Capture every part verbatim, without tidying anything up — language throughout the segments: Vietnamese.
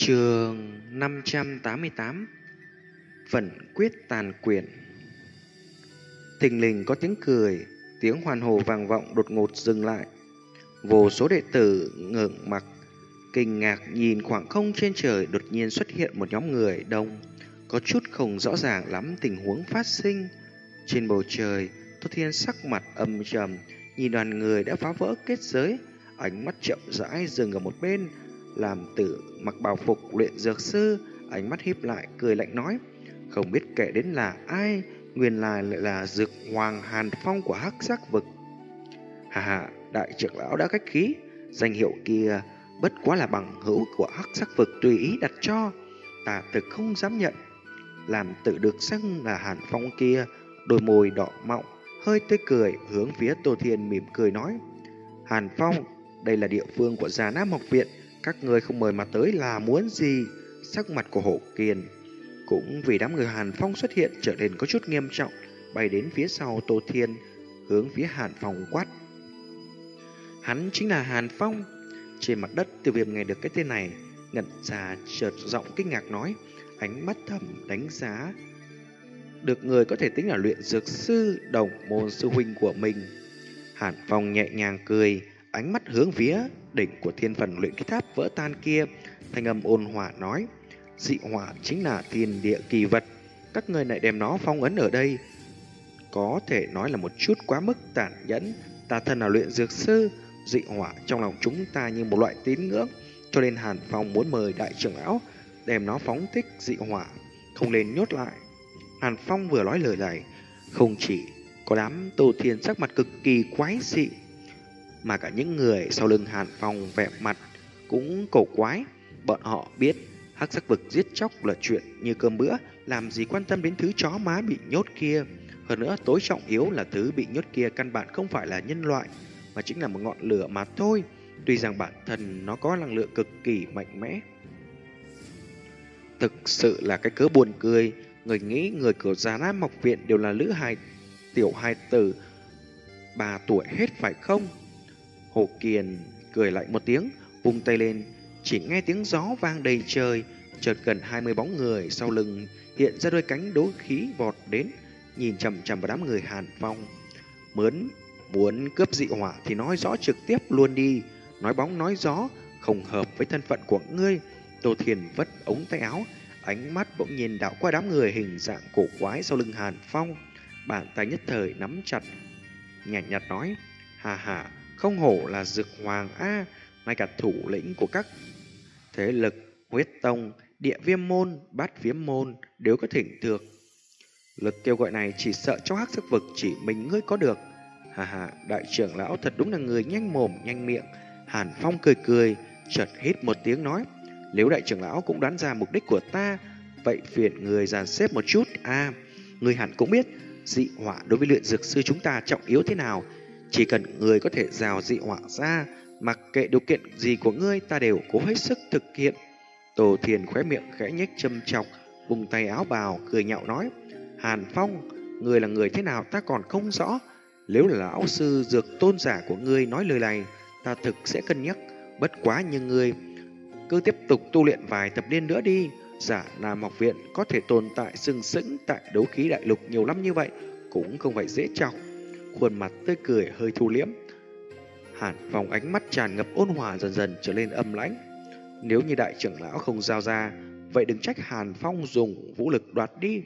Chương năm trăm tám mươi tám. Vận quyết tàn quyền. Thình lình có tiếng cười, tiếng hoan hô vang vọng đột ngột dừng lại. Vô số đệ tử ngẩng mặt, kinh ngạc nhìn khoảng không trên trời đột nhiên xuất hiện một nhóm người đông, có chút không rõ ràng lắm tình huống phát sinh. Trên bầu trời, Tô Thiên sắc mặt âm trầm, nhìn đoàn người đã phá vỡ kết giới, ánh mắt chậm rãi dừng ở một bên. Làm tử mặc bào phục luyện dược sư, ánh mắt híp lại cười lạnh nói: không biết kẻ đến là ai, nguyên lai lại là Dược Hoàng Hàn Phong của Hắc Giác Vực. Hà hà, đại trưởng lão đã khách khí, danh hiệu kia bất quá là bằng hữu của Hắc Giác Vực tùy ý đặt cho, ta thực không dám nhận. Làm tự được xưng là Hàn Phong kia, đôi môi đỏ mọng, hơi tươi cười hướng phía Tô Thiên mỉm cười nói: Hàn Phong, đây là địa phương của Già Nam Học Viện, các người không mời mà tới là muốn gì? Sắc mặt của Hổ Kiền cũng vì đám người Hàn Phong xuất hiện trở nên có chút nghiêm trọng, bay đến phía sau Tô Thiên, hướng phía Hàn Phong quát: hắn chính là Hàn Phong. Trên mặt đất, Tiêu Viêm nghe được cái tên này, ngẩn ra chợt giọng kinh ngạc nói, ánh mắt thầm đánh giá được người có thể tính là luyện dược sư đồng môn sư huynh của mình. Hàn Phong nhẹ nhàng cười, ánh mắt hướng phía đỉnh của thiên phần luyện cái tháp vỡ tan kia, thanh âm ôn hòa nói: dị hỏa chính là thiên địa kỳ vật, các người lại đem nó phong ấn ở đây, có thể nói là một chút quá mức tàn nhẫn. Ta thân là luyện dược sư, dị hỏa trong lòng chúng ta như một loại tín ngưỡng, cho nên Hàn Phong muốn mời đại trưởng lão đem nó phóng thích dị hỏa, không nên nhốt lại. Hàn Phong vừa nói lời này, không chỉ có đám Tô Thiên sắc mặt cực kỳ quái dị, mà cả những người sau lưng Hàn Phong vẻ mặt cũng cổ quái. Bọn họ biết Hắc Giác Vực giết chóc là chuyện như cơm bữa, làm gì quan tâm đến thứ chó má bị nhốt kia. Hơn nữa tối trọng yếu là thứ bị nhốt kia căn bản không phải là nhân loại, mà chính là một ngọn lửa mà thôi. Tuy rằng bản thân nó có năng lượng cực kỳ mạnh mẽ. Thực sự là cái cớ buồn cười. Người nghĩ người của Già Nam Học Viện đều là lữ hài tiểu hài tử ba tuổi hết phải không? Hồ Kiền cười lạnh một tiếng, vung tay lên, chỉ nghe tiếng gió vang đầy trời, chợt gần hai mươi bóng người sau lưng hiện ra đôi cánh đấu khí vọt đến, nhìn chằm chằm vào đám người Hàn Phong. Mướn muốn cướp dị hỏa thì nói rõ trực tiếp luôn đi, nói bóng nói gió không hợp với thân phận của ngươi. Tô Thiền vất ống tay áo, ánh mắt bỗng nhiên đảo qua đám người hình dạng cổ quái sau lưng Hàn Phong, bàn tay nhất thời nắm chặt, nhàn nhạt nói: hà hà, không hổ là Dược Hoàng a, ngay cả thủ lĩnh của các thế lực Huyết Tông, Địa Viêm môn, Bát Viêm môn đều có thỉnh thược. Lực kêu gọi này chỉ sợ trong Hắc Giác Vực chỉ mình ngươi có được. Hà hà, đại trưởng lão thật đúng là người nhanh mồm nhanh miệng. Hàn Phong cười cười, chợt hít một tiếng nói: nếu đại trưởng lão cũng đoán ra mục đích của ta, vậy phiền người dàn xếp một chút. A, à, người hẳn cũng biết dị hỏa đối với luyện dược sư chúng ta trọng yếu thế nào. Chỉ cần người có thể rào dị hỏa ra, mặc kệ điều kiện gì của ngươi, ta đều cố hết sức thực hiện. Tô Thiền khóe miệng khẽ nhếch châm chọc, vùng tay áo bào cười nhạo nói: Hàn Phong, người là người thế nào ta còn không rõ. Nếu là lão sư dược tôn giả của ngươi nói lời này, ta thực sẽ cân nhắc. Bất quá như ngươi cứ tiếp tục tu luyện vài thập niên nữa đi. Giả Nam Học Viện có thể tồn tại sừng sững tại đấu khí đại lục nhiều năm như vậy cũng không phải dễ chọc. Khuôn mặt tươi cười hơi thu liễm, Hàn Phong ánh mắt tràn ngập ôn hòa dần dần trở lên âm lãnh. Nếu như đại trưởng lão không giao ra, vậy đừng trách Hàn Phong dùng vũ lực đoạt đi.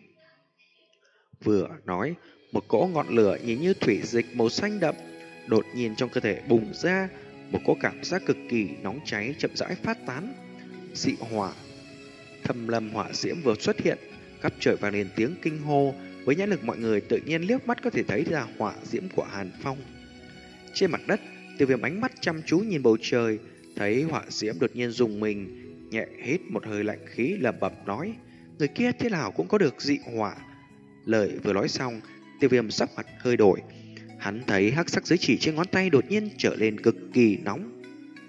Vừa nói, một cỗ ngọn lửa nhìn như thủy dịch màu xanh đậm đột nhiên trong cơ thể bùng ra, một cỗ cảm giác cực kỳ nóng cháy chậm rãi phát tán. Dị hỏa, thâm lâm hỏa diễm vừa xuất hiện, khắp trời vang lên tiếng kinh hô. Với nhãn lực mọi người tự nhiên liếc mắt có thể thấy ra hỏa diễm của Hàn Phong. Trên mặt đất, Tiêu Viêm ánh mắt chăm chú nhìn bầu trời, thấy hỏa diễm đột nhiên rùng mình, nhẹ hít một hơi lạnh khí lẩm bẩm nói: người kia thế nào cũng có được dị hỏa. Lời vừa nói xong, Tiêu Viêm sắc mặt hơi đổi. Hắn thấy hắc sắc giới chỉ trên ngón tay đột nhiên trở lên cực kỳ nóng.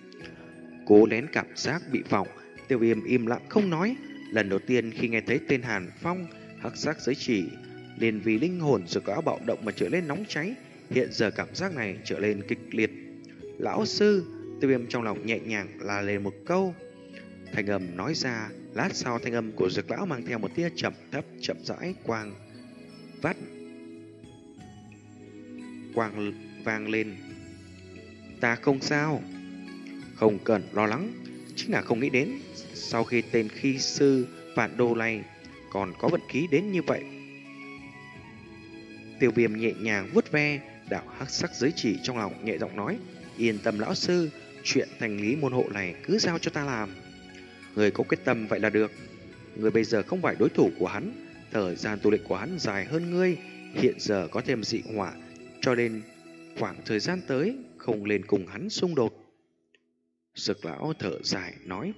Cố nén cảm giác bị vọng, Tiêu Viêm im lặng không nói. Lần đầu tiên khi nghe thấy tên Hàn Phong, hắc sắc giới chỉ liền vì linh hồn dược áo bạo động mà trở lên nóng cháy. Hiện giờ cảm giác này trở lên kịch liệt. Lão sư, Tiêu Viêm trong lòng nhẹ nhàng là lên một câu. Thanh âm nói ra, lát sau thanh âm của Dược lão mang theo một tia chậm thấp chậm rãi quang vắt quang vang lên. Ta không sao, không cần lo lắng, chính là không nghĩ đến sau khi tên khi sư Vạn Đô này còn có vận khí đến như vậy. Tiêu Viêm nhẹ nhàng vuốt ve đạo hắc sắc giới chỉ trong lòng, nhẹ giọng nói: yên tâm lão sư, chuyện thành lý môn hộ này cứ giao cho ta làm. Người có quyết tâm vậy là được. Người bây giờ không phải đối thủ của hắn, thời gian tu luyện của hắn dài hơn ngươi, hiện giờ có thêm dị hỏa, cho nên khoảng thời gian tới không lên cùng hắn xung đột. Dược lão thở dài nói.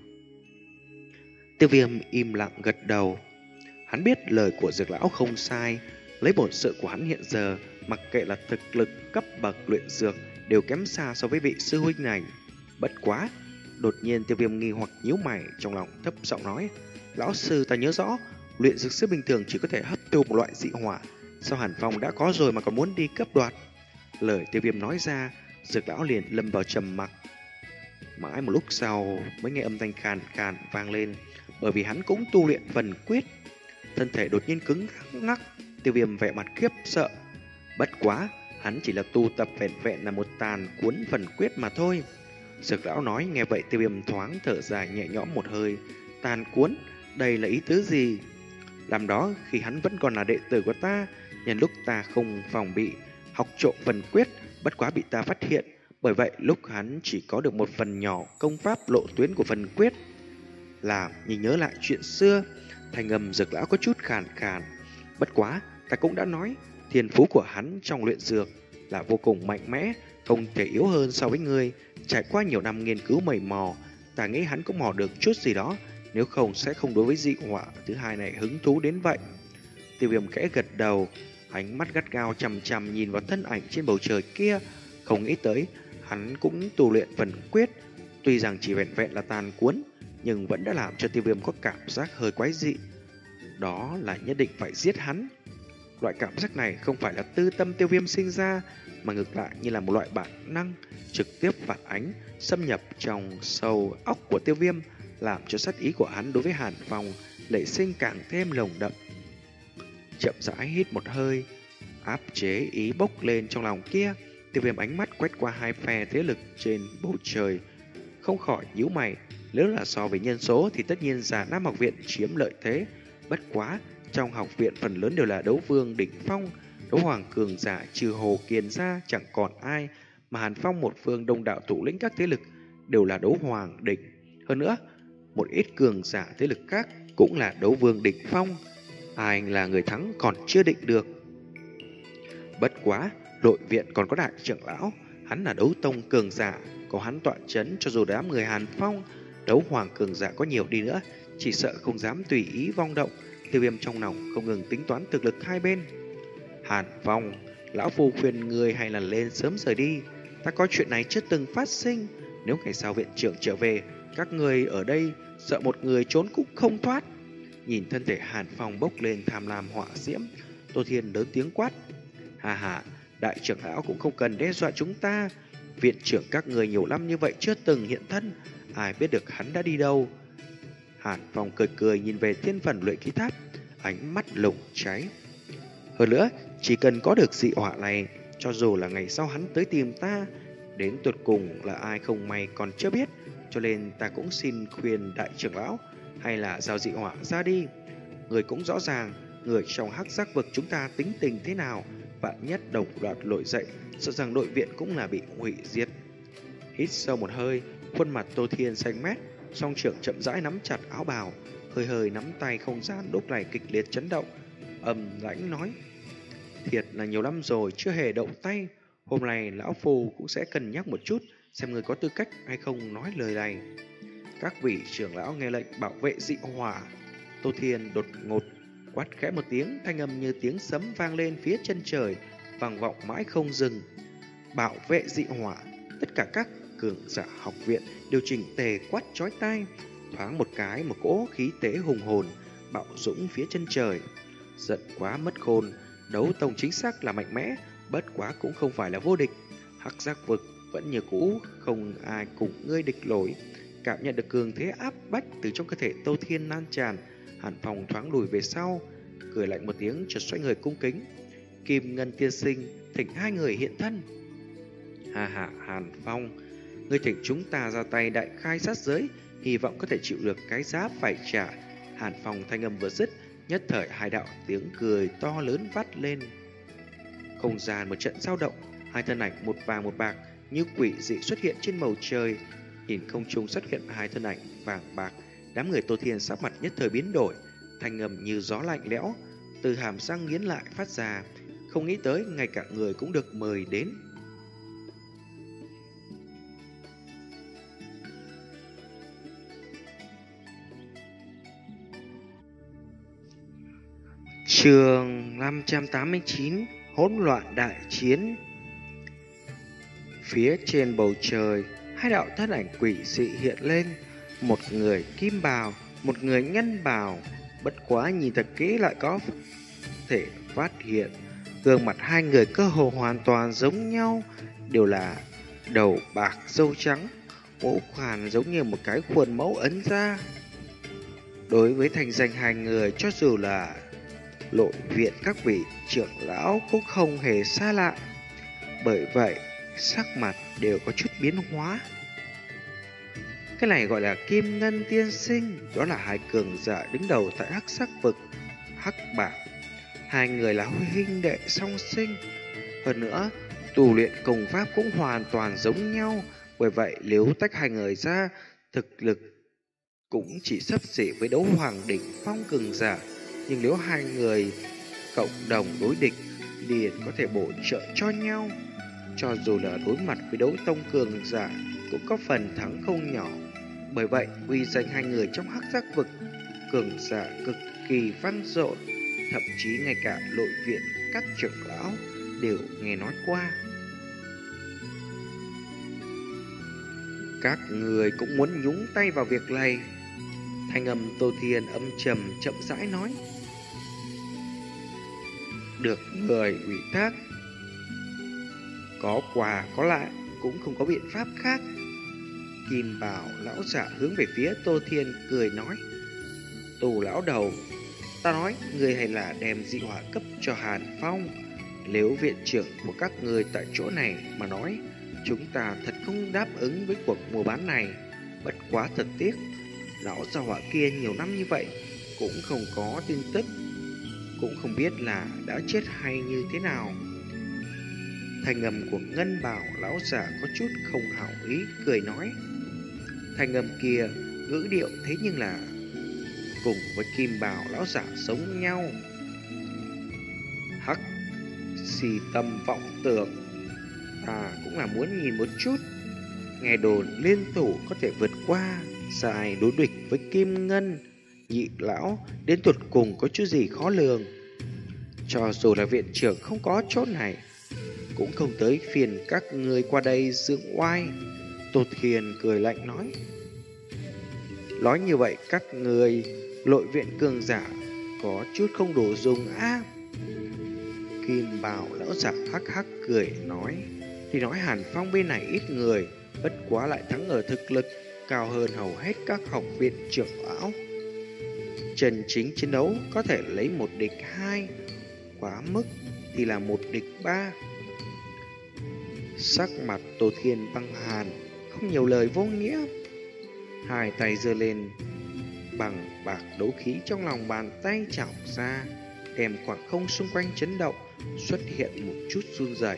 Tiêu Viêm im lặng gật đầu. Hắn biết lời của Dược lão không sai, lấy bổn sự của hắn hiện giờ, mặc kệ là thực lực cấp bậc luyện dược đều kém xa so với vị sư huynh này. Bất quá, đột nhiên Tiêu Viêm nghi hoặc nhíu mày, trong lòng thấp giọng nói: lão sư, ta nhớ rõ luyện dược sư bình thường chỉ có thể hấp thu một loại dị hỏa, sao Hàn Phong đã có rồi mà còn muốn đi cấp đoạt? Lời Tiêu Viêm nói ra, Dược lão liền lâm vào trầm mặc. Mãi một lúc sau mới nghe âm thanh khàn khàn vang lên, bởi vì hắn cũng tu luyện phần quyết. Thân thể đột nhiên cứng ngắc, Tiêu Viêm vẻ mặt khiếp sợ. Bất quá, hắn chỉ là tu tập vẹn vẹn là một tàn cuốn phần quyết mà thôi. Dược lão nói nghe vậy, Tiêu Viêm thoáng thở dài nhẹ nhõm một hơi. Tàn cuốn, đây là ý tứ gì? Làm đó khi hắn vẫn còn là đệ tử của ta, nhân lúc ta không phòng bị học trộm phần quyết, bất quá bị ta phát hiện, bởi vậy lúc hắn chỉ có được một phần nhỏ công pháp lộ tuyến của phần quyết. Làm nhìn nhớ lại chuyện xưa, thanh âm Dược lão có chút khàn khàn. Bất quá, ta cũng đã nói, thiên phú của hắn trong luyện dược là vô cùng mạnh mẽ, không thể yếu hơn so với ngươi. Trải qua nhiều năm nghiên cứu mày mò, ta nghĩ hắn cũng mò được chút gì đó, nếu không sẽ không đối với dị hỏa thứ hai này hứng thú đến vậy. Tiêu Viêm khẽ gật đầu, ánh mắt gắt gao chằm chằm nhìn vào thân ảnh trên bầu trời kia, không nghĩ tới hắn cũng tu luyện phần quyết, tuy rằng chỉ vẹn vẹn là tàn cuốn, nhưng vẫn đã làm cho Tiêu Viêm có cảm giác hơi quái dị. Đó là nhất định phải giết hắn. Loại cảm giác này không phải là tư tâm Tiêu Viêm sinh ra, mà ngược lại như là một loại bản năng trực tiếp phản ánh, xâm nhập trong sâu óc của Tiêu Viêm, làm cho sát ý của hắn đối với Hàn Phong nảy sinh càng thêm nồng đậm. Chậm rãi hít một hơi, áp chế ý bốc lên trong lòng kia, Tiêu Viêm ánh mắt quét qua hai phe thế lực trên bầu trời, không khỏi nhíu mày. Nếu là so với nhân số thì tất nhiên Già Nam học viện chiếm lợi thế. Bất quá, trong học viện phần lớn đều là đấu vương đỉnh phong, đấu hoàng cường giả trừ Hồ Kiền ra chẳng còn ai, mà Hàn Phong một phương đông đạo thủ lĩnh các thế lực đều là đấu hoàng đỉnh. Hơn nữa, một ít cường giả thế lực khác cũng là đấu vương đỉnh phong. Ai là người thắng còn chưa định được. Bất quá, nội viện còn có đại trưởng lão, hắn là đấu tông cường giả, có hắn tọa chấn, cho dù đám người Hàn Phong đấu hoàng cường giả có nhiều đi nữa, chỉ sợ không dám tùy ý vong động. Tiêu Viêm trong lòng không ngừng tính toán thực lực hai bên. Hàn Phong, lão phu khuyên người hay là lên sớm rời đi, ta có chuyện này chưa từng phát sinh. Nếu ngày sau viện trưởng trở về, các người ở đây sợ một người trốn cũng không thoát. Nhìn thân thể Hàn Phong bốc lên tham lam họa diễm, Tô Thiên lớn tiếng quát: hà hà, đại trưởng lão cũng không cần đe dọa chúng ta. Viện trưởng các người nhiều năm như vậy chưa từng hiện thân, ai biết được hắn đã đi đâu. Hàn Phong cười cười nhìn về thiên phần luyện khí tháp, ánh mắt lùng cháy. Hơn nữa, chỉ cần có được dị hỏa này, cho dù là ngày sau hắn tới tìm ta, đến tuyệt cùng là ai không may còn chưa biết. Cho nên ta cũng xin khuyên đại trưởng lão, hay là giao dị hỏa ra đi. Người cũng rõ ràng, người trong hắc giác vực chúng ta tính tình thế nào, vạn nhất đồng loạt nổi dậy, sợ rằng nội viện cũng là bị hủy diệt. Hít sâu một hơi, khuôn mặt Tô Thiên xanh mét, song trưởng chậm rãi nắm chặt áo bào, hơi hơi nắm tay, không gian lúc này kịch liệt chấn động. Âm lãnh nói: thiệt là nhiều năm rồi chưa hề động tay, hôm nay lão phu cũng sẽ cân nhắc một chút, xem người có tư cách hay không nói lời này. Các vị trưởng lão nghe lệnh bảo vệ dị hỏa. Tô Thiên đột ngột quát khẽ một tiếng, thanh âm như tiếng sấm vang lên phía chân trời, vang vọng mãi không dừng. Bảo vệ dị hỏa. Tất cả các cường giả học viện đều chỉnh tề quát chói tai. Thoáng một cái, một cỗ khí tế hùng hồn bạo dũng phía chân trời. Giận quá mất khôn, đấu tông chính xác là mạnh mẽ, bất quá cũng không phải là vô địch. Hắc giác vực vẫn như cũ, không ai cùng ngươi địch nổi. Cảm nhận được cường thế áp bách từ trong cơ thể Tô Thiên lan tràn, Hàn Phong thoáng lùi về sau, cười lạnh một tiếng chợt xoay người cung kính. Kim Ngân tiên sinh, thỉnh hai người hiện thân. Hà hà, Hàn Phong, người thỉnh chúng ta ra tay đại khai sát giới, hy vọng có thể chịu được cái giá phải trả. Hàn Phong thanh âm vừa dứt, nhất thời hai đạo tiếng cười to lớn vắt lên. Không gian một trận dao động, hai thân ảnh một vàng một bạc như quỷ dị xuất hiện trên bầu trời. Nhìn không trung xuất hiện hai thân ảnh vàng bạc, đám người Tô Thiên sắc mặt nhất thời biến đổi, thanh âm như gió lạnh lẽo từ hàm răng nghiến lại phát ra. Không nghĩ tới ngay cả người cũng được mời đến. Chương năm trăm tám mươi chín, hỗn loạn đại chiến. Phía trên bầu trời, hai đạo thân ảnh quỷ dị hiện lên, một người kim bào, một người ngân bào. Bất quá nhìn thật kỹ lại có thể phát hiện gương mặt hai người cơ hồ hoàn toàn giống nhau, đều là đầu bạc râu trắng, ngũ quan giống như một cái khuôn mẫu ấn ra. Đối với thành danh hai người, cho dù là Nội viện các vị trưởng lão cũng không hề xa lạ, bởi vậy sắc mặt đều có chút biến hóa. Cái này gọi là Kim Ngân tiên sinh, đó là hai cường giả đứng đầu tại Hắc Sắc vực, Hắc Bảng. Hai người là huynh đệ song sinh, hơn nữa tu luyện công pháp cũng hoàn toàn giống nhau, bởi vậy nếu tách hai người ra, thực lực cũng chỉ xấp xỉ với đấu hoàng đỉnh phong cường giả. Nhưng nếu hai người cộng đồng đối địch, liền có thể bổ trợ cho nhau. Cho dù là đối mặt với đấu tông cường giả, cũng có phần thắng không nhỏ. Bởi vậy, uy danh hai người trong Hắc Giác vực cường giả cực kỳ vang dội, thậm chí ngay cả nội viện các trưởng lão đều nghe nói qua. Các người cũng muốn nhúng tay vào việc này. Thanh âm Tô Thiên âm trầm chậm rãi nói. Được người ủy thác, có quà có lại, cũng không có biện pháp khác. Kim Bảo lão giả hướng về phía Tô Thiên cười nói. Tù lão đầu, ta nói người hay là đem dị hỏa cấp cho Hàn Phong. Nếu viện trưởng của các người tại chỗ này mà nói, chúng ta thật không đáp ứng với cuộc mua bán này. Bất quá thật tiếc, lão gia hỏa kia nhiều năm như vậy cũng không có tin tức, cũng không biết là đã chết hay như thế nào. Thanh âm của Ngân Bảo lão giả có chút không hảo ý, cười nói. Thanh âm kia ngữ điệu thế nhưng là cùng với Kim Bảo lão giả giống nhau. Hắc xì tâm vọng tưởng, ta cũng là muốn nhìn một chút. Nghe đồn liên thủ có thể vượt qua dài đối địch với Kim Ngân nhị lão, đến tuột cùng có chút gì khó lường. Cho dù là viện trưởng không có chỗ này, cũng không tới phiền các người qua đây dưỡng oai. Tô Thiên cười lạnh nói. Nói như vậy các người nội viện cường giả có chút không đủ dùng á. Kim Bảo lão giả hắc hắc cười nói. Thì nói Hàn Phong bên này ít người, bất quá lại thắng ở thực lực, cao hơn hầu hết các học viện trưởng lão. Chân chính chiến đấu có thể lấy một địch hai, quá mức thì là một địch ba. Sắc mặt Tô Thiên băng hàn, không nhiều lời vô nghĩa. Hai tay giơ lên, bằng bạc đấu khí trong lòng bàn tay chảo ra, đem khoảng không xung quanh chấn động, xuất hiện một chút run rẩy.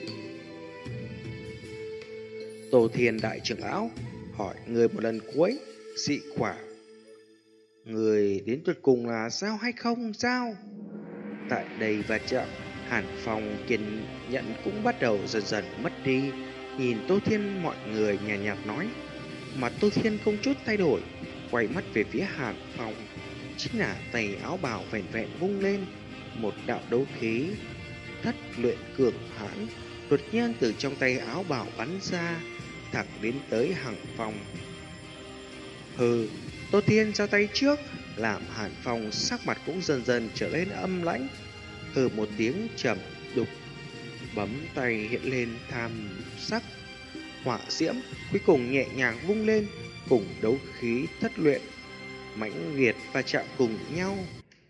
Tô Thiên đại trưởng lão hỏi người một lần cuối, dị quả người đến tuyệt cùng là sao hay không sao? Tại đây va chạm, Hàn Phong kiên nhẫn cũng bắt đầu dần dần mất đi. Nhìn Tô Thiên, mọi người nhàn nhạt, nhạt nói, mà Tô Thiên không chút thay đổi, quay mắt về phía Hàn Phong. Chính là tay áo bào vẹn vẹn vung lên, một đạo đấu khí thất luyện cường hãn đột nhiên từ trong tay áo bào bắn ra, thẳng đến tới Hàn Phong. Hừ, Tô Thiên ra tay trước, làm Hàn Phong sắc mặt cũng dần dần trở nên âm lãnh. Hừ một tiếng trầm đục, bấm tay hiện lên tham sắc hỏa diễm, cuối cùng nhẹ nhàng vung lên, cùng đấu khí thất luyện mãnh liệt va chạm cùng nhau.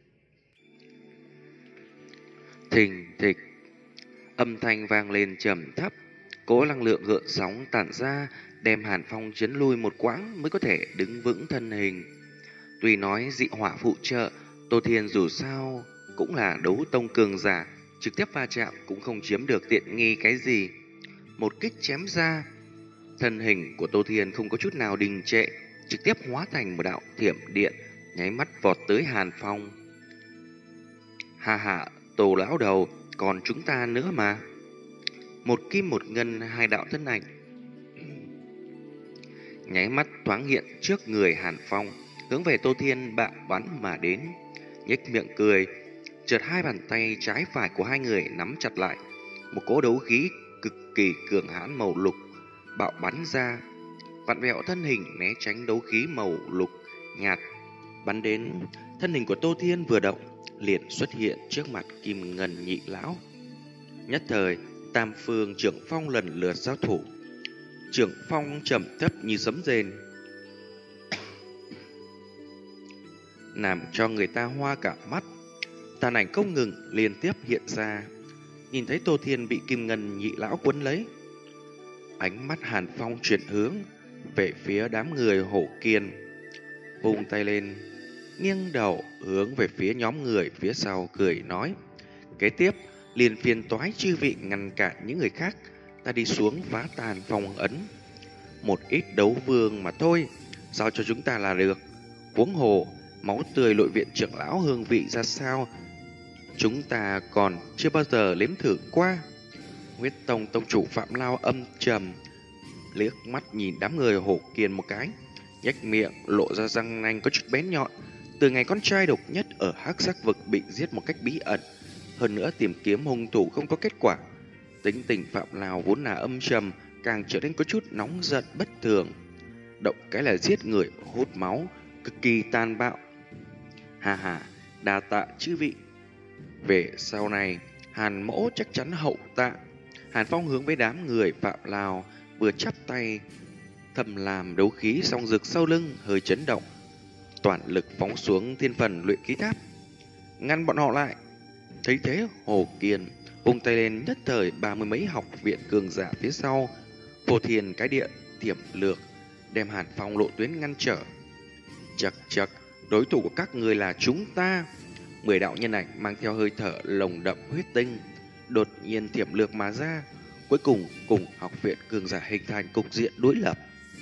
Thình thịch, âm thanh vang lên trầm thấp, cỗ năng lượng gợn sóng tản ra, đem Hàn Phong chấn lui một quãng mới có thể đứng vững thân hình. Tuy nói dị hỏa phụ trợ, Tô Thiên dù sao cũng là đấu tông cường giả, trực tiếp va chạm cũng không chiếm được tiện nghi cái gì. Một kích chém ra, thân hình của Tô Thiên không có chút nào đình trệ, trực tiếp hóa thành một đạo thiểm điện, nháy mắt vọt tới Hàn Phong. Ha ha, Tô lão đầu, còn chúng ta nữa mà. Một kim một ngân, hai đạo thân ảnh nháy mắt thoáng hiện trước người Hàn Phong, hướng về Tô Thiên bạo bắn mà đến. Nhếch miệng cười, chợt hai bàn tay trái phải của hai người nắm chặt lại, một cỗ đấu khí cực kỳ cường hãn màu lục bạo bắn ra, vặn vẹo thân hình né tránh đấu khí màu lục nhạt bắn đến. Thân hình của Tô Thiên vừa động, liền xuất hiện trước mặt Kim Ngân nhị lão. Nhất thời, tam phương trưởng phong lần lượt giao thủ. Trưởng phong trầm thấp như sấm rền, làm cho người ta hoa cả mắt. Tàn ảnh không ngừng liên tiếp hiện ra. Nhìn thấy Tô Thiên bị Kim Ngân nhị lão quấn lấy, ánh mắt Hàn Phong chuyển hướng về phía đám người Hổ Kiên, vung tay lên, nghiêng đầu hướng về phía nhóm người phía sau cười nói: kế tiếp liền phiền toái chư vị ngăn cản những người khác, ta đi xuống phá tàn phong ấn. Một ít đấu vương mà thôi, giao cho chúng ta là được. Huống hồ máu tươi nội viện trưởng lão hương vị ra sao, chúng ta còn chưa bao giờ nếm thử qua. Huyết Tông tông chủ Phạm Lao âm trầm liếc mắt nhìn đám người Hổ Kiên một cái, nhếch miệng lộ ra răng nanh có chút bén nhọn. Từ ngày con trai độc nhất ở Hắc Sắc vực bị giết một cách bí ẩn, hơn nữa tìm kiếm hung thủ không có kết quả, tính tình Phạm Lao vốn là âm trầm càng trở nên có chút nóng giận bất thường, động cái là giết người hút máu, cực kỳ tàn bạo. Hà hà, đa tạ chư vị. Về sau này Hàn mỗ chắc chắn hậu tạ. Hàn Phong hướng với đám người Phạm Lao vừa chắp tay, thầm làm đấu khí song rực sau lưng hơi chấn động, toàn lực phóng xuống thiên phần luyện khí tháp, ngăn bọn họ lại. Thấy thế, Hồ Kiền vung tay lên, nhất thời ba mươi mấy học viện cường giả phía sau phô thiên cái địa thiểm lược đem Hàn Phong lộ tuyến ngăn trở. Chậc chậc, đối thủ của các người là chúng ta. Mười đạo nhân ảnh mang theo hơi thở lồng đậm huyết tinh đột nhiên thiểm lược mà ra, cuối cùng cùng học viện cường giả hình thành cục diện đối lập.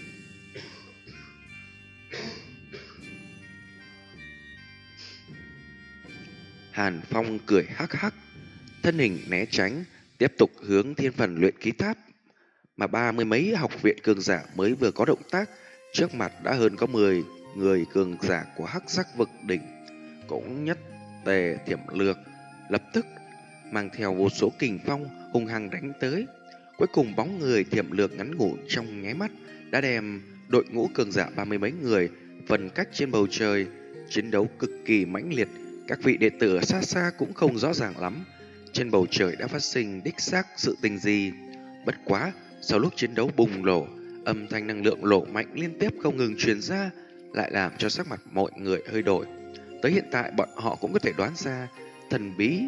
Hàn Phong cười hắc hắc, thân hình né tránh, tiếp tục hướng thiên phần luyện khí tháp. Mà ba mươi mấy học viện cường giả mới vừa có động tác, trước mặt đã hơn có mười người cường giả của Hắc Sắc vực đỉnh cũng nhất tề thiểm lược, lập tức mang theo vô số kình phong hung hăng đánh tới. Cuối cùng bóng người thiểm lược ngắn ngủn trong nháy mắt đã đem đội ngũ cường giả ba mươi mấy người phân cách trên bầu trời. Chiến đấu cực kỳ mãnh liệt, các vị đệ tử ở xa xa cũng không rõ ràng lắm trên bầu trời đã phát sinh đích xác sự tình gì. Bất quá sau lúc chiến đấu bùng nổ, âm thanh năng lượng nổ mạnh liên tiếp không ngừng truyền ra, lại làm cho sắc mặt mọi người hơi đổi. Tới hiện tại bọn họ cũng có thể đoán ra thần bí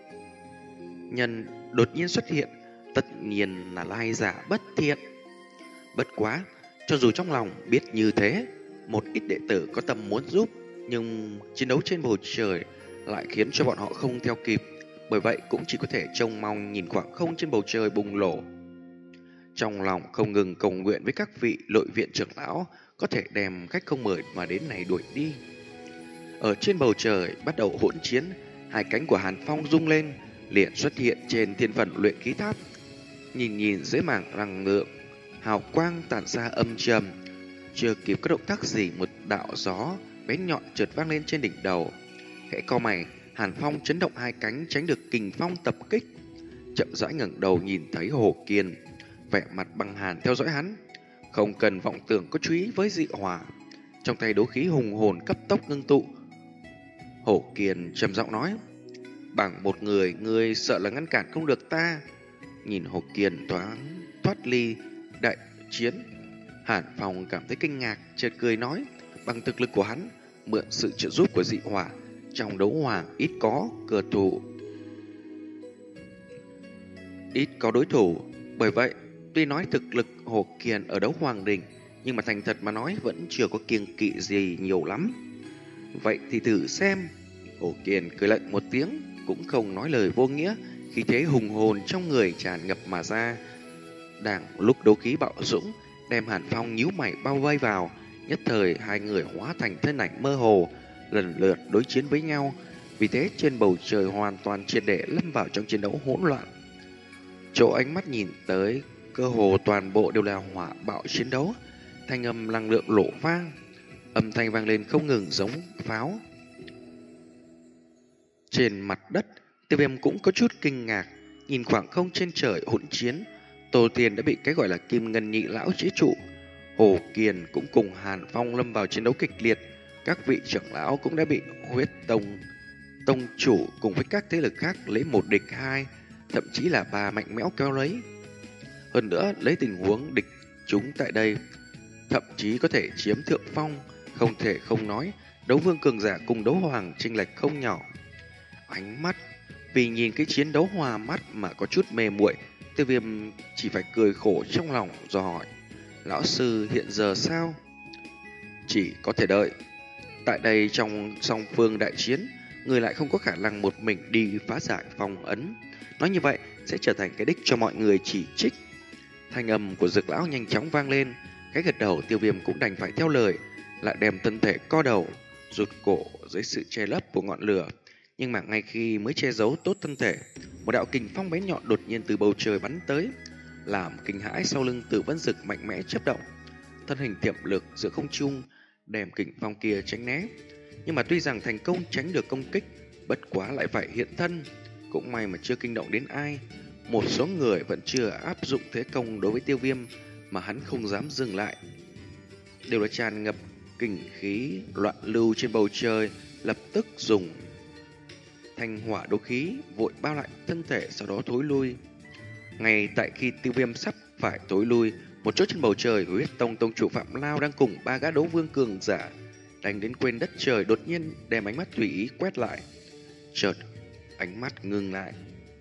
nhân đột nhiên xuất hiện tất nhiên là lai giả bất thiện. Bất quá, cho dù trong lòng biết như thế, một ít đệ tử có tâm muốn giúp, nhưng chiến đấu trên bầu trời lại khiến cho bọn họ không theo kịp, bởi vậy cũng chỉ có thể trông mong nhìn khoảng không trên bầu trời bùng nổ. Trong lòng không ngừng cầu nguyện với các vị nội viện trưởng lão có thể đem khách không mời mà đến này đuổi đi. Ở trên bầu trời bắt đầu hỗn chiến, hai cánh của Hàn Phong rung lên, liền xuất hiện trên thiên phần luyện khí tháp. Nhìn nhìn dưới mảng năng lượng, hào quang tản ra âm trầm, chưa kịp có động tác gì, một đạo gió bén nhọn chợt vang lên trên đỉnh đầu. Khẽ cau mày, Hàn Phong chấn động hai cánh tránh được kình phong tập kích, chậm rãi ngẩng đầu nhìn thấy Hồ Kiên, vẻ mặt băng hàn theo dõi hắn. Không cần vọng tưởng có chú ý với dị hỏa, trong tay đấu khí hùng hồn cấp tốc ngưng tụ. Hồ Kiên trầm giọng nói: bằng một người, ngươi sợ là ngăn cản không được ta. Nhìn Hồ Kiên thoáng thoát ly đại chiến, Hàn Phong cảm thấy kinh ngạc, chợt cười nói, bằng thực lực của hắn, mượn sự trợ giúp của dị hỏa, trong đấu hoàng ít có cờ thủ, ít có đối thủ. Bởi vậy, tuy nói thực lực Hồ Kiền ở đấu hoàng đỉnh, nhưng mà thành thật mà nói vẫn chưa có kiêng kỵ gì nhiều lắm. Vậy thì thử xem. Hồ Kiền cười lạnh một tiếng, cũng không nói lời vô nghĩa, khí thế hùng hồn trong người tràn ngập mà ra. Đang lúc đấu khí bạo dũng, đem Hàn Phong nhíu mày bao vây vào, nhất thời hai người hóa thành thân ảnh mơ hồ, lần lượt đối chiến với nhau. Vì thế trên bầu trời hoàn toàn triệt để lâm vào trong chiến đấu hỗn loạn. Chỗ ánh mắt nhìn tới, cơ hồ toàn bộ đều là hỏa bạo chiến đấu, thanh âm năng lượng lộ vang, âm thanh vang lên không ngừng giống pháo. Trên mặt đất, Tiêu Viêm cũng có chút kinh ngạc, nhìn khoảng không trên trời hỗn chiến, Tô Tiên đã bị cái gọi là Kim Ngân Nhị lão chế trụ, Hồ Kiền cũng cùng Hàn Phong lâm vào chiến đấu kịch liệt, các vị trưởng lão cũng đã bị Huyết Tông tông chủ cùng với các thế lực khác lấy một địch hai, thậm chí là ba mạnh mẽ kéo lấy. Hơn nữa, lấy tình huống địch chúng tại đây, thậm chí có thể chiếm thượng phong, không thể không nói, đấu vương cường giả cùng đấu hoàng chênh lệch không nhỏ. Ánh mắt, vì nhìn cái chiến đấu hòa mắt mà có chút mê muội, Tiêu Viêm chỉ phải cười khổ trong lòng do hỏi, lão sư hiện giờ sao? Chỉ có thể đợi. Tại đây trong song phương đại chiến, người lại không có khả năng một mình đi phá giải phong ấn. Nói như vậy sẽ trở thành cái đích cho mọi người chỉ trích. Thanh âm của Dực lão nhanh chóng vang lên, cái gật đầu Tiêu Viêm cũng đành phải theo lời, lại đem thân thể co đầu, rụt cổ dưới sự che lấp của ngọn lửa. Nhưng mà ngay khi mới che giấu tốt thân thể, một đạo kình phong bén nhọn đột nhiên từ bầu trời bắn tới, làm kinh hãi sau lưng Tử Vân Dực mạnh mẽ chớp động, thân hình tiệm lực giữa không trung, đem kình phong kia tránh né. Nhưng mà tuy rằng thành công tránh được công kích, bất quá lại phải hiện thân, cũng may mà chưa kinh động đến ai. Một số người vẫn chưa áp dụng thế công đối với Tiêu Viêm, mà hắn không dám dừng lại, đều là tràn ngập kình khí loạn lưu trên bầu trời, lập tức dùng thanh hỏa đấu khí vội bao lại thân thể, sau đó thối lui. Ngay tại khi Tiêu Viêm sắp phải thối lui, một chỗ trên bầu trời, Huyết Tông tông chủ Phạm Lao đang cùng ba gã đấu vương cường giả đánh đến quên đất trời, đột nhiên đem ánh mắt tùy ý quét lại. Chợt ánh mắt ngưng lại,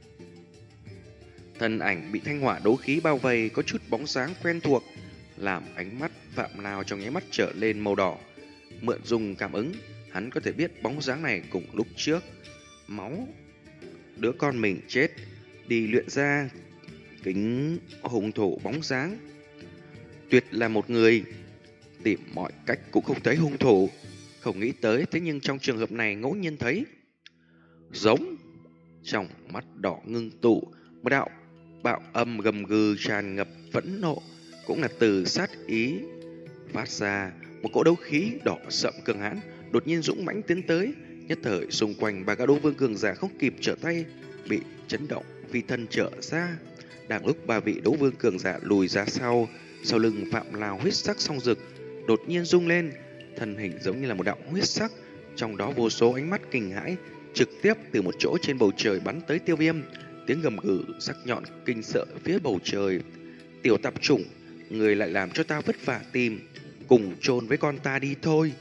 thân ảnh bị thanh hỏa đấu khí bao vây có chút bóng sáng quen thuộc, làm ánh mắt Phạm Lao trong nháy mắt trở lên màu đỏ. Mượn dùng cảm ứng, hắn có thể biết bóng dáng này cùng lúc trước máu đứa con mình chết đi luyện ra kính hùng thủ bóng dáng. Tuyệt là một người tìm mọi cách cũng không thấy hung thủ, không nghĩ tới thế nhưng trong trường hợp này ngẫu nhiên thấy. Giống, trong mắt đỏ ngưng tụ, một đạo bạo âm gầm gừ tràn ngập phẫn nộ, cũng là từ sát ý phát ra. Một cỗ đấu khí đỏ sậm cường hãn đột nhiên dũng mãnh tiến tới, nhất thời xung quanh ba gã đấu vương cường giả không kịp trở tay, bị chấn động phi thân trở ra. Đang lúc ba vị đấu vương cường giả lùi ra sau, sau lưng Phạm Lao huyết sắc song rực đột nhiên rung lên, thân hình giống như là một đạo huyết sắc, trong đó vô số ánh mắt kinh hãi trực tiếp từ một chỗ trên bầu trời bắn tới Tiêu Viêm. Tiếng gầm gừ sắc nhọn kinh sợ phía bầu trời. Tiểu tạp chủng, người lại làm cho ta vất vả tìm, cùng chôn với con ta đi thôi.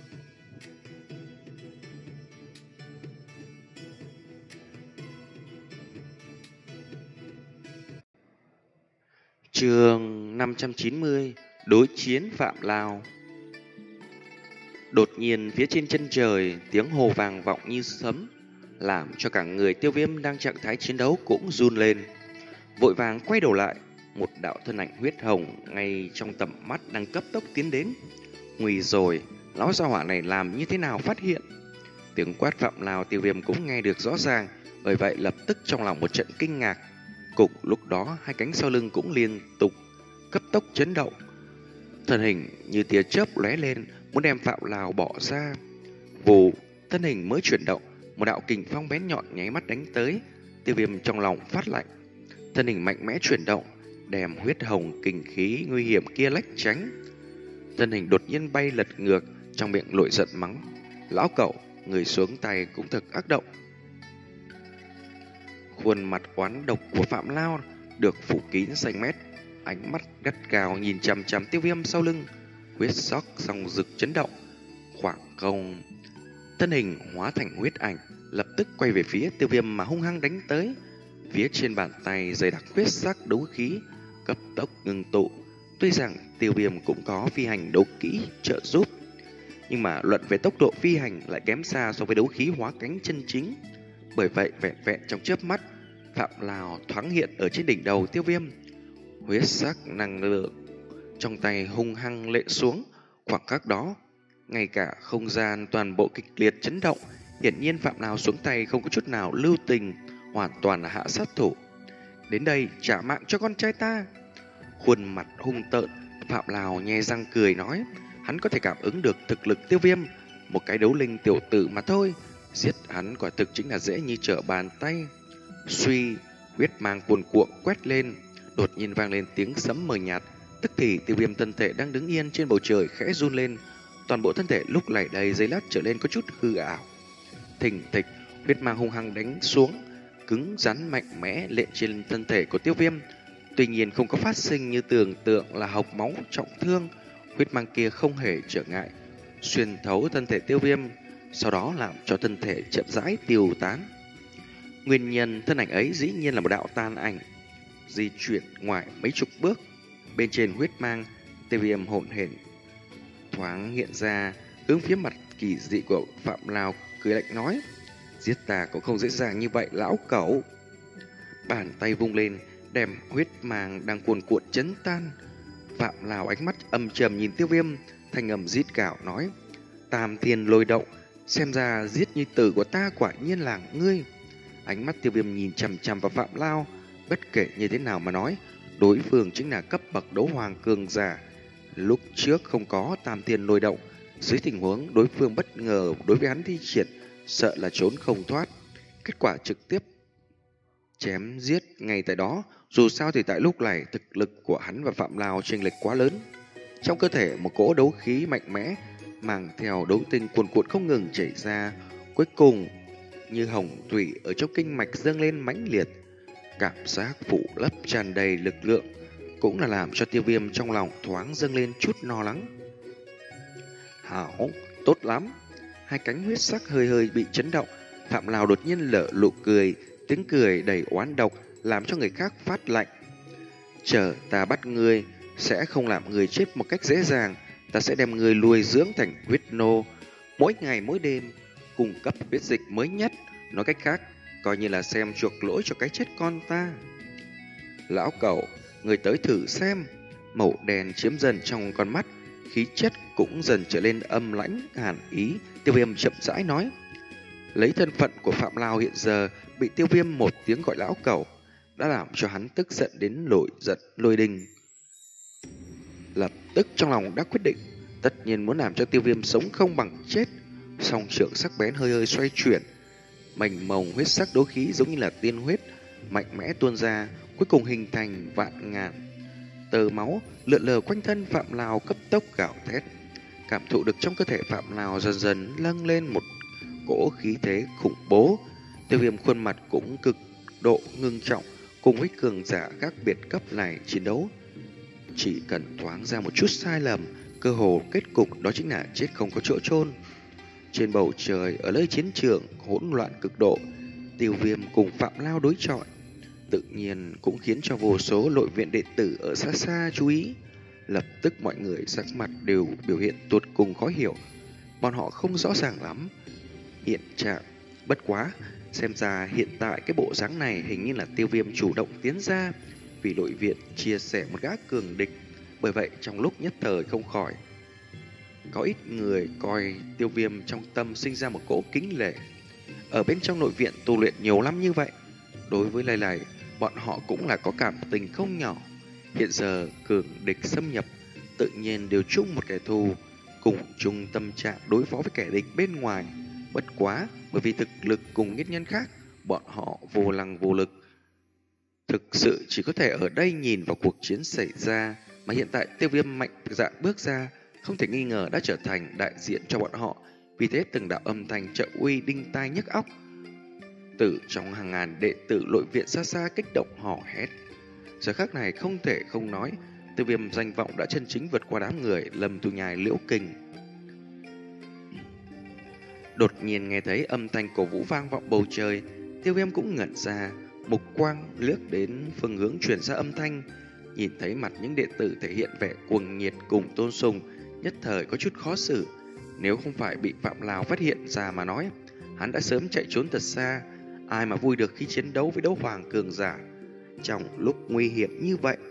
Chương năm trăm chín mươi, đối chiến Phạm Lao. Đột nhiên phía trên chân trời, tiếng hô vang vọng như sấm, làm cho cả người Tiêu Viêm đang trạng thái chiến đấu cũng run lên. Vội vàng quay đầu lại, một đạo thân ảnh huyết hồng ngay trong tầm mắt đang cấp tốc tiến đến. Nguy rồi, lão gia hỏa này làm như thế nào phát hiện? Tiếng quát Phạm Lao Tiêu Viêm cũng nghe được rõ ràng, bởi vậy lập tức trong lòng một trận kinh ngạc. Cùng lúc đó, hai cánh sau lưng cũng liên tục cấp tốc chấn động, thân hình như tia chớp lóe lên, muốn đem Phạm Lao bỏ ra. Vù, thân hình mới chuyển động, một đạo kình phong bén nhọn nháy mắt đánh tới. Tiêu Viêm trong lòng phát lạnh, thân hình mạnh mẽ chuyển động, đem huyết hồng kình khí nguy hiểm kia lách tránh. Thân hình đột nhiên bay lật ngược, trong miệng nổi giận mắng: lão cẩu, người xuống tay cũng thật ác động. Khuôn mặt oán độc của Phạm Lao được phủ kín xanh mét, ánh mắt gắt gao nhìn chằm chằm Tiêu Viêm sau lưng. Huyết sắc song rực chấn động, khoảng không thân hình hóa thành huyết ảnh, lập tức quay về phía Tiêu Viêm mà hung hăng đánh tới. Phía trên bàn tay dày đặc huyết sắc đấu khí cấp tốc ngưng tụ. Tuy rằng Tiêu Viêm cũng có phi hành đấu kỹ trợ giúp, nhưng mà luận về tốc độ phi hành lại kém xa so với đấu khí hóa cánh chân chính. Bởi vậy vẹn vẹn trong chớp mắt, Phạm Lào thoáng hiện ở trên đỉnh đầu Tiêu Viêm. Huyết sắc năng lượng trong tay hung hăng lệ xuống. Khoảng khắc đó, ngay cả không gian toàn bộ kịch liệt chấn động. Hiển nhiên Phạm Lào xuống tay không có chút nào lưu tình, hoàn toàn là hạ sát thủ. Đến đây trả mạng cho con trai ta. Khuôn mặt hung tợn, Phạm Lào nhe răng cười nói, hắn có thể cảm ứng được thực lực Tiêu Viêm, một cái đấu linh tiểu tử mà thôi, giết hắn quả thực chính là dễ như trở bàn tay. Suy, huyết mang cuồn cuộn quét lên, đột nhiên vang lên tiếng sấm mờ nhạt, tức thì Tiêu Viêm thân thể đang đứng yên trên bầu trời khẽ run lên, toàn bộ thân thể lúc lay đầy giây lát trở lên có chút hư ảo. Thình thịch, huyết mang hung hăng đánh xuống, cứng rắn mạnh mẽ lệ trên thân thể của Tiêu Viêm. Tuy nhiên không có phát sinh như tưởng tượng là hộc máu trọng thương, huyết mang kia không hề trở ngại, xuyên thấu thân thể Tiêu Viêm, sau đó làm cho thân thể chậm rãi tiêu tán. Nguyên nhân thân ảnh ấy dĩ nhiên là một đạo tan ảnh, di chuyển ngoài mấy chục bước. Bên trên huyết mang, Tiêu Viêm hổn hển thoáng hiện ra, hướng phía mặt kỳ dị của Phạm Lào cười lạnh nói, giết ta cũng không dễ dàng như vậy lão cẩu. Bàn tay vung lên, đem huyết mang đang cuồn cuộn chấn tan. Phạm Lào ánh mắt âm trầm nhìn Tiêu Viêm, thanh âm rít gào nói, tam thiên lôi động, xem ra giết nhi tử của ta quả nhiên là ngươi. Ánh mắt Tiêu Viêm nhìn chằm chằm vào Phạm Lao, bất kể như thế nào mà nói, đối phương chính là cấp bậc đấu hoàng cường giả. Lúc trước không có tam thiên lôi động, dưới tình huống đối phương bất ngờ đối với hắn thi triển, sợ là trốn không thoát. Kết quả trực tiếp chém giết ngay tại đó. Dù sao thì tại lúc này thực lực của hắn và Phạm Lao chênh lệch quá lớn. Trong cơ thể một cỗ đấu khí mạnh mẽ mang theo đấu tinh cuồn cuộn không ngừng chảy ra, cuối cùng như hồng thủy ở trong kinh mạch dâng lên mãnh liệt, cảm giác phủ lấp tràn đầy lực lượng, cũng là làm cho Tiêu Viêm trong lòng thoáng dâng lên chút lo lắng. Hảo, tốt lắm. Hai cánh huyết sắc hơi hơi bị chấn động, Phạm Lào đột nhiên lở nụ cười, tiếng cười đầy oán độc làm cho người khác phát lạnh. Chờ ta bắt ngươi, sẽ không làm người chết một cách dễ dàng, ta sẽ đem người nuôi dưỡng thành huyết nô, mỗi ngày mỗi đêm cung cấp huyết dịch mới nhất. Nói cách khác, coi như là xem chuộc lỗi cho cái chết con ta. Lão cẩu, người tới thử xem. Màu đen chiếm dần trong con mắt, khí chất cũng dần trở lên âm lãnh hàn ý. Tiêu Viêm chậm rãi nói. Lấy thân phận của Phạm Lao hiện giờ, bị Tiêu Viêm một tiếng gọi lão cẩu đã làm cho hắn tức giận đến nổi giận lôi đình. Lập tức trong lòng đã quyết định, tất nhiên muốn làm cho Tiêu Viêm sống không bằng chết. Song trượng sắc bén hơi hơi xoay chuyển, mênh mông huyết sắc đấu khí giống như là tiên huyết mạnh mẽ tuôn ra, cuối cùng hình thành vạn ngàn tờ máu lượn lờ quanh thân Phạm Lào, cấp tốc gào thét. Cảm thụ được trong cơ thể Phạm Lào dần dần nâng lên một cỗ khí thế khủng bố. Tiêu Viêm khuôn mặt cũng cực độ ngưng trọng, cùng với cường giả các biệt cấp này chiến đấu, chỉ cần thoáng ra một chút sai lầm, cơ hồ kết cục đó chính là chết không có chỗ chôn. Trên bầu trời, ở nơi chiến trường hỗn loạn cực độ, Tiêu Viêm cùng Phạm Lao đối chọi, tự nhiên cũng khiến cho vô số nội viện đệ tử ở xa xa chú ý. Lập tức mọi người sắc mặt đều biểu hiện tột cùng khó hiểu, bọn họ không rõ ràng lắm hiện trạng. Bất quá, xem ra hiện tại cái bộ dáng này hình như là Tiêu Viêm chủ động tiến ra, vì nội viện chia sẻ một gã cường địch. Bởi vậy trong lúc nhất thời không khỏi có ít người coi Tiêu Viêm trong tâm sinh ra một cỗ kính lệ. Ở bên trong nội viện tu luyện nhiều năm như vậy, đối với Lai Lai, bọn họ cũng là có cảm tình không nhỏ. Hiện giờ cường địch xâm nhập, tự nhiên đều chung một kẻ thù, cùng chung tâm trạng đối phó với kẻ địch bên ngoài. Bất quá, bởi vì thực lực cùng nguyên nhân khác, bọn họ vô năng vô lực, thực sự chỉ có thể ở đây nhìn vào cuộc chiến xảy ra. Mà hiện tại Tiêu Viêm mạnh dạn bước ra, không thể nghi ngờ đã trở thành đại diện cho bọn họ. Vì thế từng đạo âm thanh trợ uy đinh tai nhức óc từ trong hàng ngàn đệ tử nội viện xa xa kích động hò hét. Giờ khắc này không thể không nói, Tiêu Viêm danh vọng đã chân chính vượt qua đám người Lâm Tu Nhai Liễu Kình. Đột nhiên nghe thấy âm thanh cổ vũ vang vọng bầu trời, Tiêu Viêm cũng ngẩn ra, mục quang liếc đến phương hướng truyền ra âm thanh, nhìn thấy mặt những đệ tử thể hiện vẻ cuồng nhiệt cùng tôn sùng, nhất thời có chút khó xử. Nếu không phải bị Phạm Lào phát hiện ra mà nói, hắn đã sớm chạy trốn thật xa. Ai mà vui được khi chiến đấu với đấu hoàng cường giả trong lúc nguy hiểm như vậy.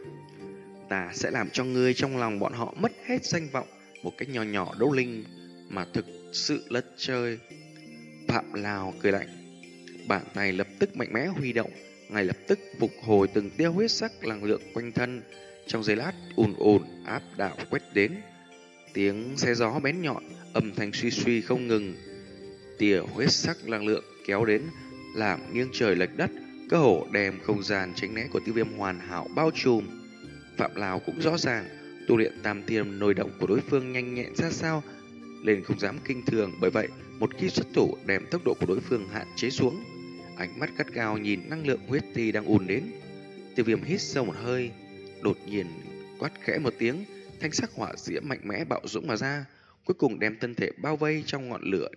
Ta sẽ làm cho ngươi trong lòng bọn họ mất hết danh vọng. Một cách nhỏ nhỏ đấu linh mà thực sự lất chơi. Phạm Lào cười lạnh, bàn tay lập tức mạnh mẽ huy động, ngay lập tức phục hồi từng tia huyết sắc năng lượng quanh thân. Trong giây lát ùn ùn áp đạo quét đến, tiếng xé gió bén nhọn, âm thanh suy suy không ngừng. Tia huyết sắc năng lượng kéo đến, làm nghiêng trời lệch đất, cơ hồ đem không gian tránh né của Tiêu Viêm hoàn hảo bao trùm. Phạm Lào cũng rõ ràng, tu luyện tam tiêm nồi động của đối phương nhanh nhẹn ra sao, nên không dám kinh thường. Bởi vậy, một khi xuất thủ đem tốc độ của đối phương hạn chế xuống. Ánh mắt gắt gao nhìn năng lượng huyết ti đang ùn đến. Tiêu Viêm hít sâu một hơi, đột nhiên quát khẽ một tiếng, thanh sắc hỏa diễm mạnh mẽ bạo dũng mà ra, cuối cùng đem thân thể bao vây trong ngọn lửa.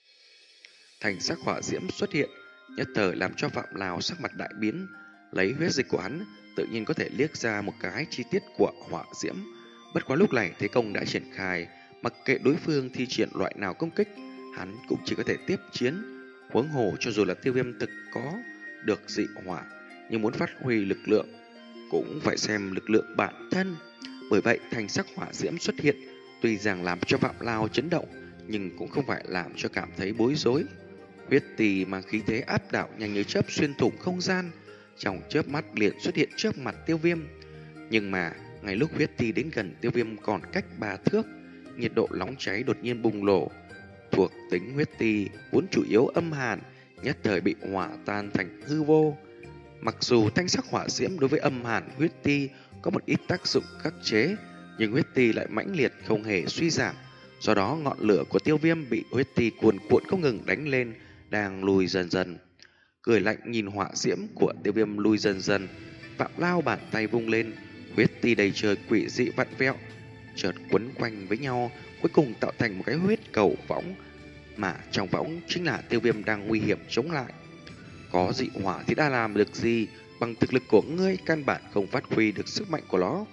Thanh sắc hỏa diễm xuất hiện, nhất thời làm cho Phạm Lào sắc mặt đại biến. Lấy huyết dịch của hắn, tự nhiên có thể liếc ra một cái chi tiết của hỏa diễm. Bất quá lúc này thế công đã triển khai, mặc kệ đối phương thi triển loại nào công kích, hắn cũng chỉ có thể tiếp chiến. Huống hồ cho dù là Tiêu Viêm thực có được dị hỏa, nhưng muốn phát huy lực lượng cũng phải xem lực lượng bản thân. Bởi vậy thành sắc hỏa diễm xuất hiện, tuy rằng làm cho Phạm Lào chấn động, nhưng cũng không phải làm cho cảm thấy bối rối. Huyết tỳ mang khí thế áp đảo nhanh như chớp xuyên thủng không gian, trong chớp mắt liền xuất hiện trước mặt Tiêu Viêm. Nhưng mà ngay lúc huyết tỳ đến gần Tiêu Viêm còn cách ba thước, nhiệt độ nóng cháy đột nhiên bùng nổ. Thuộc tính huyết tỳ vốn chủ yếu âm hàn, nhất thời bị hỏa tan thành hư vô. Mặc dù thanh sắc hỏa diễm đối với âm hàn huyết ti có một ít tác dụng khắc chế, nhưng huyết ti lại mãnh liệt không hề suy giảm. Do đó ngọn lửa của Tiêu Viêm bị huyết ti cuồn cuộn không ngừng đánh lên, đang lùi dần dần. Cười lạnh nhìn hỏa diễm của Tiêu Viêm lùi dần dần, Phạm Lao bàn tay vung lên, huyết ti đầy trời quỷ dị vặn vẹo, chợt quấn quanh với nhau, cuối cùng tạo thành một cái huyết cầu võng, mà trong võng chính là Tiêu Viêm đang nguy hiểm chống lại. Có dị hỏa thì đã làm được gì, bằng thực lực của ngươi căn bản không phát huy được sức mạnh của nó.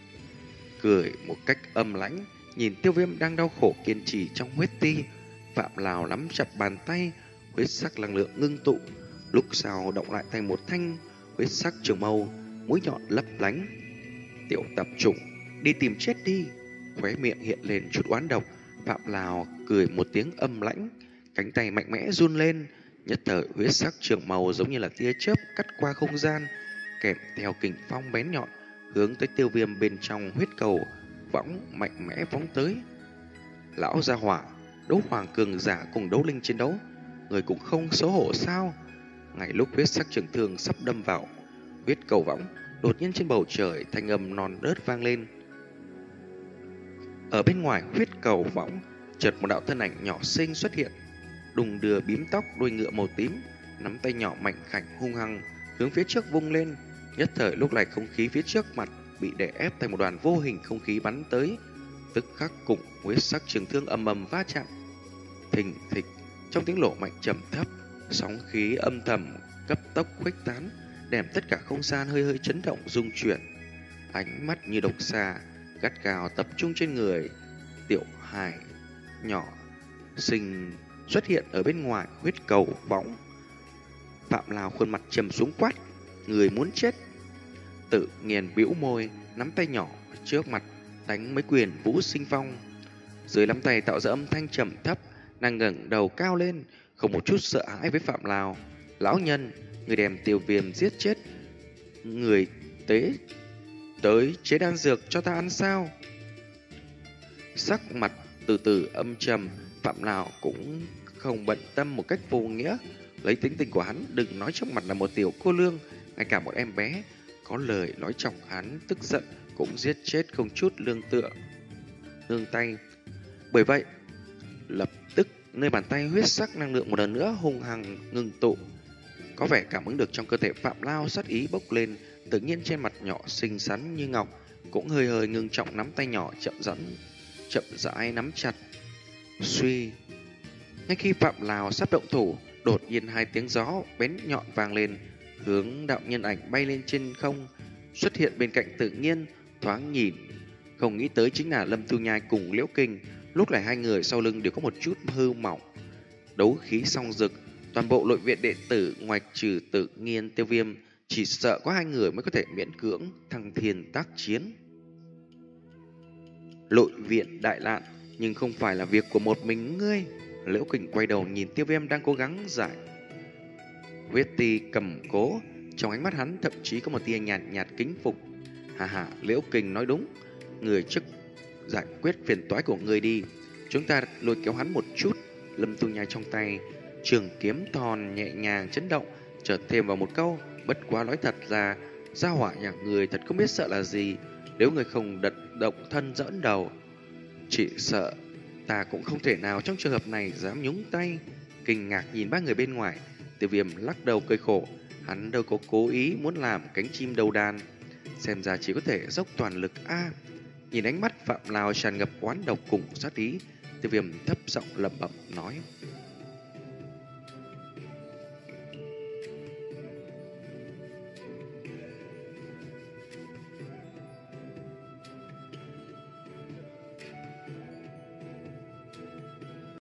Cười một cách âm lãnh, nhìn Tiêu Viêm đang đau khổ kiên trì trong huyết ti, Phạm Lào nắm chặt bàn tay, huyết sắc năng lượng ngưng tụ, lúc sau động lại thành một thanh huyết sắc trường mâu, mũi nhọn lấp lánh. Tiểu tập chủng, đi tìm chết đi. Khóe miệng hiện lên chút oán độc, Phạm Lào cười một tiếng âm lãnh, cánh tay mạnh mẽ run lên, nhất thời huyết sắc trường màu giống như là tia chớp cắt qua không gian, kèm theo kình phong bén nhọn hướng tới Tiêu Viêm bên trong huyết cầu võng mạnh mẽ phóng tới. Lão gia hỏa, đấu hoàng cường giả cùng đấu linh chiến đấu, người cũng không xấu hổ sao? Ngay lúc huyết sắc trường thương sắp đâm vào huyết cầu võng, đột nhiên trên bầu trời thanh âm non nớt vang lên. Ở bên ngoài huyết cầu võng, chợt một đạo thân ảnh nhỏ xinh xuất hiện, đùng đưa bím tóc đuôi ngựa màu tím, nắm tay nhỏ mạnh khảnh hung hăng hướng phía trước vung lên. Nhất thời lúc này không khí phía trước mặt bị đè ép thành một đoàn vô hình không khí bắn tới, tức khắc cùng huyết sắc trường thương ầm ầm va chạm. Thình thịch, trong tiếng nổ mạnh trầm thấp, sóng khí âm thầm cấp tốc khuếch tán, đem tất cả không gian hơi hơi chấn động rung chuyển. Ánh mắt như độc xà gắt gao tập trung trên người tiểu hài nhỏ xinh xuất hiện ở bên ngoài huyết cầu võng. Phạm Lào khuôn mặt trầm xuống quát, người muốn chết. Tự nghiền bĩu môi, nắm tay nhỏ trước mặt đánh mấy quyền vũ sinh phong. Dưới nắm tay tạo ra âm thanh trầm thấp, nàng ngẩng đầu cao lên, không một chút sợ hãi với Phạm Lào. Lão nhân, người đem Tiêu Viêm giết chết, người tế tới chế đan dược cho ta ăn sao? Sắc mặt từ từ âm trầm, Phạm Lào cũng không bận tâm một cách vô nghĩa. Lấy tính tình của hắn, đừng nói trước mặt là một tiểu cô lương, ngay cả một em bé có lời nói chọc hắn tức giận cũng giết chết không chút lương tựa nương tay. Bởi vậy lập tức nơi bàn tay huyết sắc năng lượng một lần nữa hung hăng ngưng tụ. Có vẻ cảm ứng được trong cơ thể Phạm Lao sát ý bốc lên, Tự nhiên trên mặt nhỏ xinh xắn như ngọc cũng hơi hơi ngưng trọng, nắm tay nhỏ chậm dẫn chậm rãi nắm chặt. Suy, ngay khi Phạm Lào sắp động thủ, đột nhiên hai tiếng gió bén nhọn vang lên, hướng đạo nhân ảnh bay lên trên không, xuất hiện bên cạnh Tự Nhiên. Thoáng nhìn, không nghĩ tới chính là Lâm Tu Nhai cùng Liễu Kinh. Lúc này hai người sau lưng đều có một chút hư mỏng, đấu khí song rực. Toàn bộ nội viện đệ tử ngoài trừ Tự Nhiên, Tiêu Viêm, chỉ sợ có hai người mới có thể miễn cưỡng thăng thiên tác chiến. Nội viện đại nạn, nhưng không phải là việc của một mình ngươi. Liễu Kình quay đầu nhìn Tiêu Viêm đang cố gắng giải huyết ti cầm cố, trong ánh mắt hắn thậm chí có một tia nhạt nhạt kính phục. Hà hà, Liễu Kình nói đúng, người trước giải quyết phiền toái của ngươi đi, chúng ta lôi kéo hắn một chút. Lâm Tu Nhai trong tay trường kiếm thon nhẹ nhàng chấn động, chợt thêm vào một câu, bất quá nói thật ra, gia hỏa nhà người thật không biết sợ là gì. Nếu người không đật động thân dẫn đầu, chỉ sợ ta cũng không thể nào trong trường hợp này dám nhúng tay. Kinh ngạc nhìn ba người bên ngoài, Tiêu Viêm lắc đầu cười khổ, hắn đâu có cố ý muốn làm cánh chim đầu đàn, xem ra chỉ có thể dốc toàn lực a. À, nhìn ánh mắt Phạm Lào tràn ngập oán độc cùng sát ý, Tiêu Viêm thấp giọng lẩm bẩm nói: